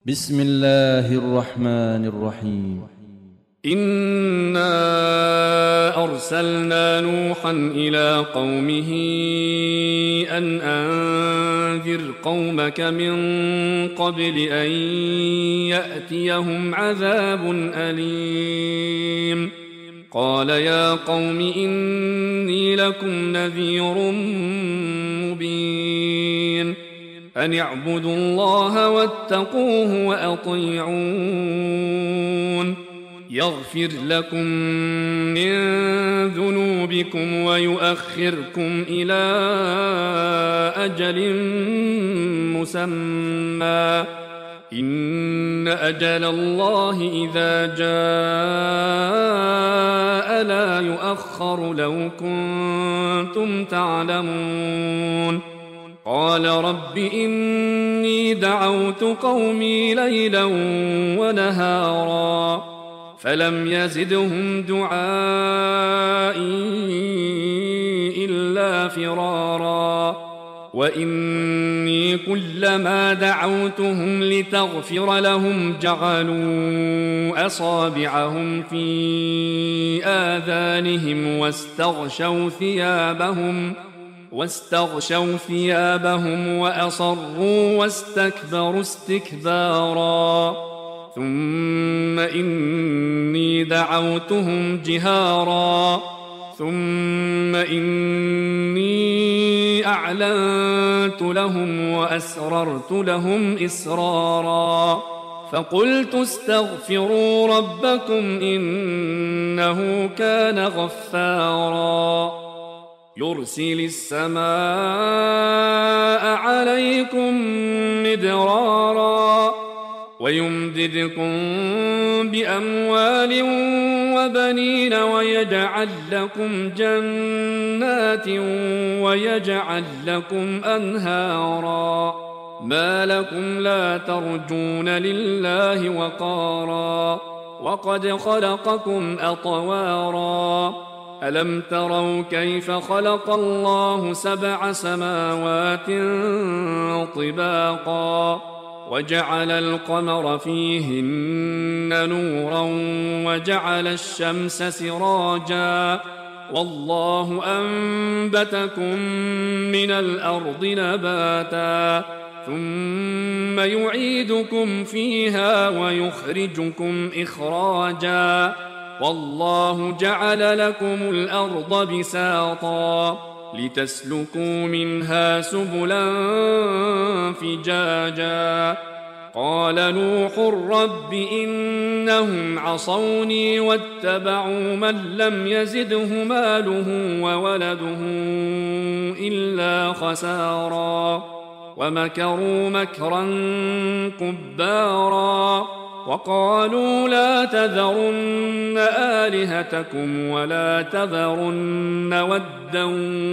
بسم الله الرحمن الرحيم. إنا أرسلنا نوحا إلى قومه أن أنذر قومك من قبل أن يأتيهم عذاب أليم. قال يا قوم إني لكم نذير مبين أن اعبدوا الله واتقوه وأطيعون يغفر لكم من ذنوبكم ويؤخركم إلى أجل مسمى إن أجل الله إذا جاء لا يؤخر لو كنتم تعلمون. قال رب إني دعوت قومي ليلا ونهارا فلم يزدهم دعائي إلا فرارا وإني كلما دعوتهم لتغفر لهم جعلوا أصابعهم في آذانهم واستغشوا ثيابهم وأصروا واستكبروا استكبارا ثم إني دعوتهم جهارا ثم إني أعلنت لهم وأسررت لهم إسرارا فقلت استغفروا ربكم إنه كان غفارا يرسل السماء عليكم مدرارا ويمددكم بأموال وبنين ويجعل لكم جنات ويجعل لكم أنهارا ما لكم لا ترجون لله وقارا وقد خلقكم أطوارا ألم تروا كيف خلق الله 7 سماوات طباقا وجعل القمر فيهن نورا وجعل الشمس سراجا والله أنبتكم من الأرض نباتا ثم يعيدكم فيها ويخرجكم إخراجا والله جعل لكم الأرض بساطا لتسلكوا منها سبلا فجاجا قال نوح رب إنهم عصوني واتبعوا من لم يزده ماله وولده إلا خسارا ومكروا مكرا كبارا وقالوا لا تذرن آلهتكم ولا تذرن ودا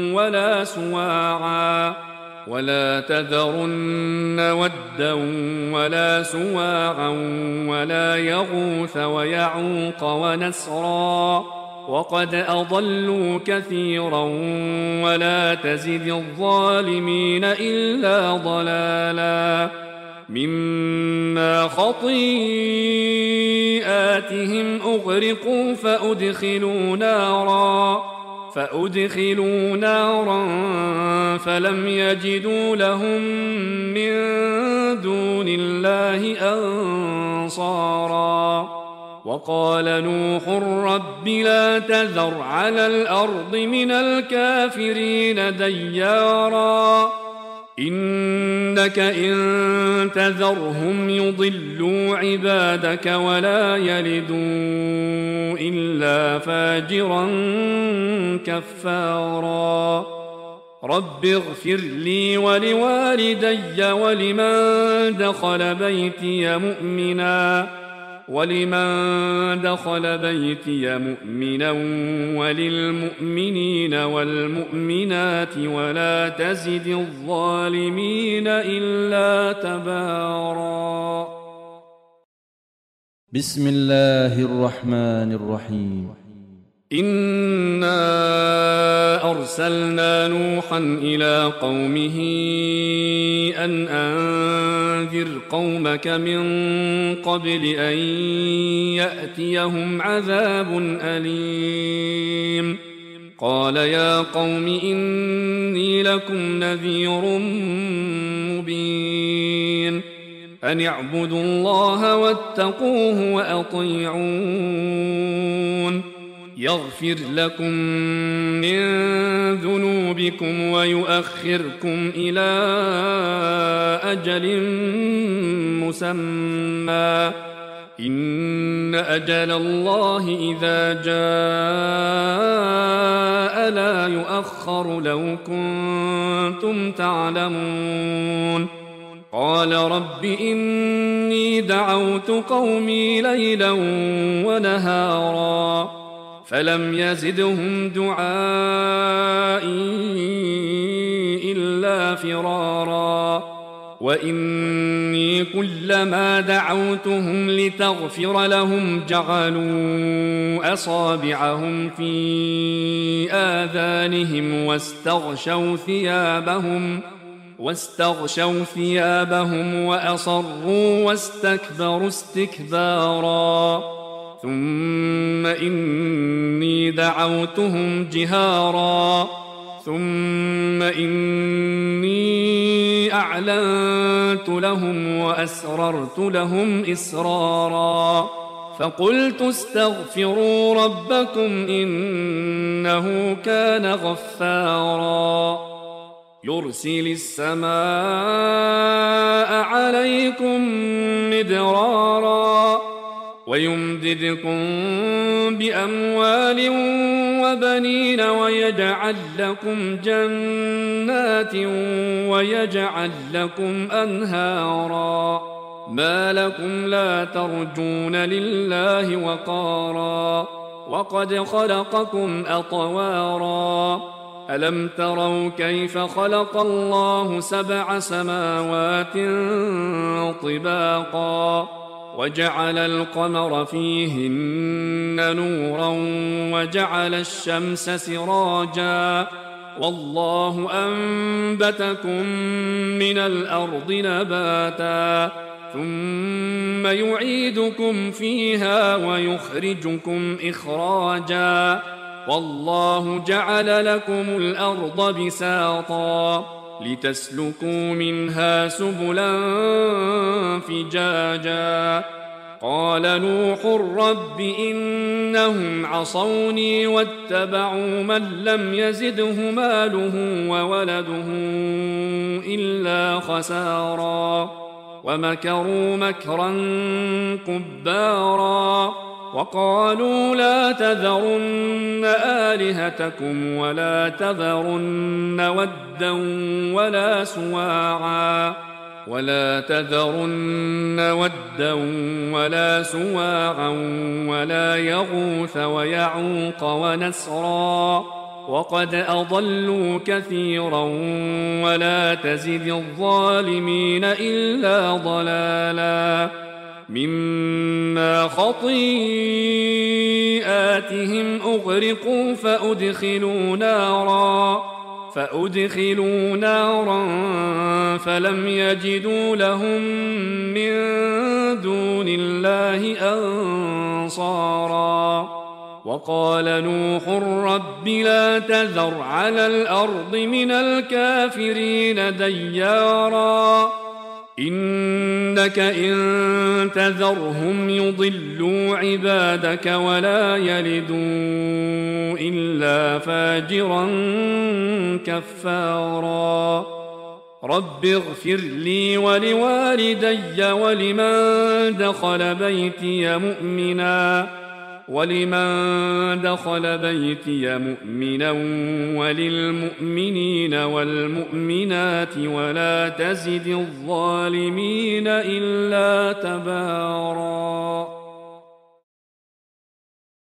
ولا سواعا ولا يغوث ويعوق ونسرا وقد أضلوا كثيرا ولا تزد الظالمين إلا ضلالا مما خطيئاتهم أغرقوا فأدخلوا نارا فلم يجدوا لهم من دون الله أنصارا وقال نوح رب لا تذر على الأرض من الكافرين ديارا إنك إن تذرهم يضلوا عبادك ولا يلدوا إلا فاجرا كفارا رب اغفر لي ولوالدي ولمن دخل بيتي مؤمنا وللمؤمنين والمؤمنات ولا تزد الظالمين إلا تبارا. بسم الله الرحمن الرحيم. إنا أرسلنا نوحا إلى قومه أن أنذر قومك من قبل أن يأتيهم عذاب أليم قال يا قوم إني لكم نذير مبين أن اعبدوا الله واتقوه وأطيعون يغفر لكم من ذنوبكم ويؤخركم إلى أجل مسمى إن أجل الله إذا جاء لا يؤخر لو كنتم تعلمون قال رب إني دعوت قومي ليلا ونهارا فلم يزدهم دعائي إلا فرارا وإني كلما دعوتهم لتغفر لهم جعلوا أصابعهم في آذانهم واستغشوا ثيابهم وأصروا واستكبروا استكبارا ثم إني دعوتهم جهارا ثم إني أعلنت لهم وأسررت لهم إسرارا فقلت استغفروا ربكم إنه كان غفارا يرسل السماء عليكم مدرارا ويمددكم بأموال وبنين ويجعل لكم جنات ويجعل لكم أنهارا ما لكم لا ترجون لله وقارا وقد خلقكم أطوارا ألم تروا كيف خلق الله 7 سماوات طباقا وجعل القمر فيهن نورا وجعل الشمس سراجا والله أنبتكم من الأرض نباتا ثم يعيدكم فيها ويخرجكم إخراجا والله جعل لكم الأرض بساطا لتسلكوا منها سبلا فجاجا قال نوح رب إنهم عصوني واتبعوا من لم يزده ماله وولده إلا خسارا ومكروا مكرا كبارا وقالوا لا تذرن آلهتكم ولا تذرن ودا ولا سواعا ولا يغوث ويعوق ونسرا وقد أضلوا كثيرا ولا تزد الظالمين إلا ضلالا مما خطيئاتهم أغرقوا فأدخلوا نارا فلم يجدوا لهم من دون الله أنصارا وقال نوح رب لا تذر على الأرض من الكافرين ديارا إنك إن تذرهم يضلوا عبادك ولا يلدوا إلا فاجرا كفارا رب اغفر لي ولوالدي ولمن دخل بيتي مؤمنا وللمؤمنين والمؤمنات ولا تزد الظالمين إلا تبارا